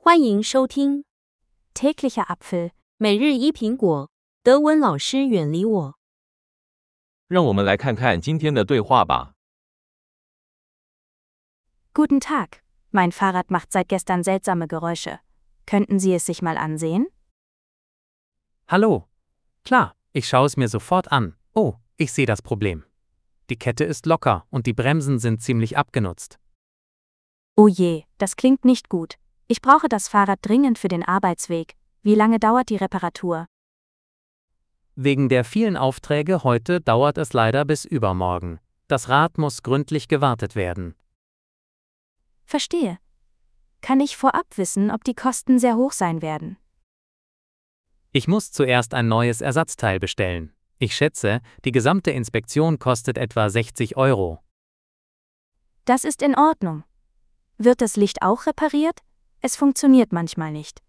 欢迎收听 Täglicher Apfel. 每日一苹果。德文老师远离我。 让我们来看看今天的对话吧。 Guten Tag. Mein Fahrrad macht seit gestern seltsame Geräusche. Könnten Sie es sich mal ansehen? Hallo. Klar, ich schaue es mir sofort an. Oh, ich sehe das Problem. Die Kette ist locker und die Bremsen sind ziemlich abgenutzt. Oh je, das klingt nicht gut. Ich brauche das Fahrrad dringend für den Arbeitsweg. Wie lange dauert die Reparatur? Wegen der vielen Aufträge heute dauert es leider bis übermorgen. Das Rad muss gründlich gewartet werden. Verstehe. Kann ich vorab wissen, ob die Kosten sehr hoch sein werden? Ich muss zuerst ein neues Ersatzteil bestellen. Ich schätze, die gesamte Inspektion kostet etwa 60 €. Das ist in Ordnung. Wird das Licht auch repariert? Es funktioniert manchmal nicht.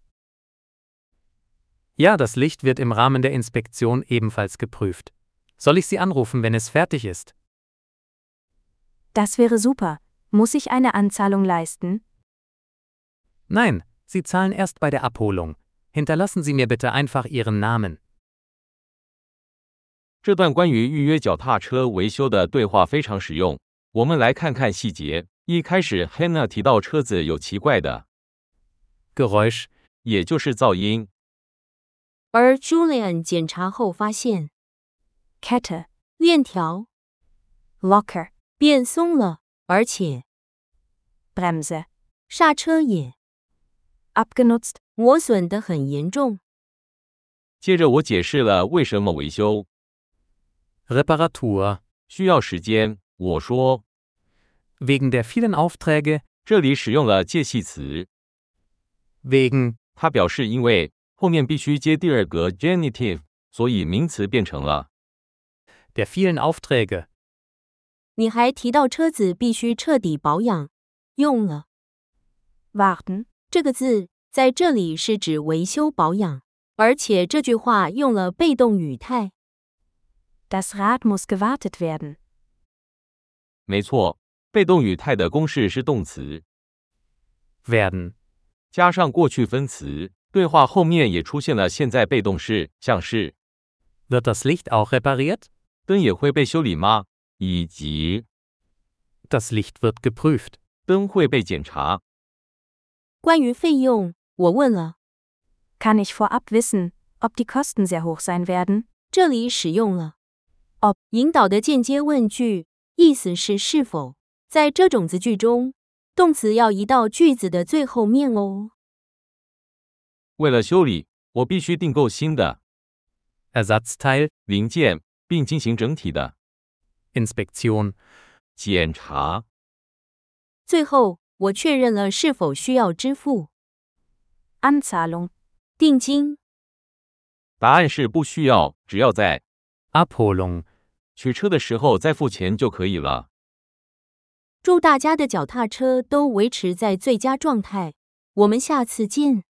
Ja, das Licht wird im Rahmen der Inspektion ebenfalls geprüft. Soll ich Sie anrufen, wenn es fertig ist? Das wäre super. Muss ich eine Anzahlung leisten? Nein, Sie zahlen erst bei der Abholung. Hinterlassen Sie mir bitte einfach Ihren Namen. 这段关于预约脚踏车维修的对话非常实用。我们来看看细节。一开始 Hannah 提到车子有奇怪的 Geräusch, 也就是噪音。 而 Julian 检查后发现 Kette, 链条 Locker, 变松了，而且 Bremse, 刹车也 abgenutzt. 磨损得很严重。 接着我解释了为什么维修 Reparatur. 需要时间。我说 Wegen der vielen Aufträge, 这里使用了介系词， wegen, 它表示因为后面必须接第二个 genitive， 所以名词变成了 der vielen Aufträge. 你还提到车子必须彻底保养，用了 Warten, 这个字在这里是指维修保养，而且这句话用了被动语态。 das Rad muss gewartet werden. 没错，被动语态的公式是动词 werden. 加上过去分词，对话后面也出现了现在被动式，像是 Wird das Licht auch repariert? 灯也会被修理吗？以及 Das Licht wird geprüft. 灯会被检查。 关于费用，我问了， Kann ich vorab wissen, ob die Kosten sehr hoch sein werden? 这里使用了 ob 引导的间接问句，意思是是否。在这种子句中，动词要移到句子的最后面哦。 为了修理，我必须订购新的 Ersatzteil, 零件，并进行整体的 Inspektion. 检查。 最后，我确认了是否需要支付 Anzahlung, 定金。 答案是不需要，只要在 Abholung. 取车的时候再付钱就可以了。 祝大家的脚踏车都维持在最佳状态，我们下次见。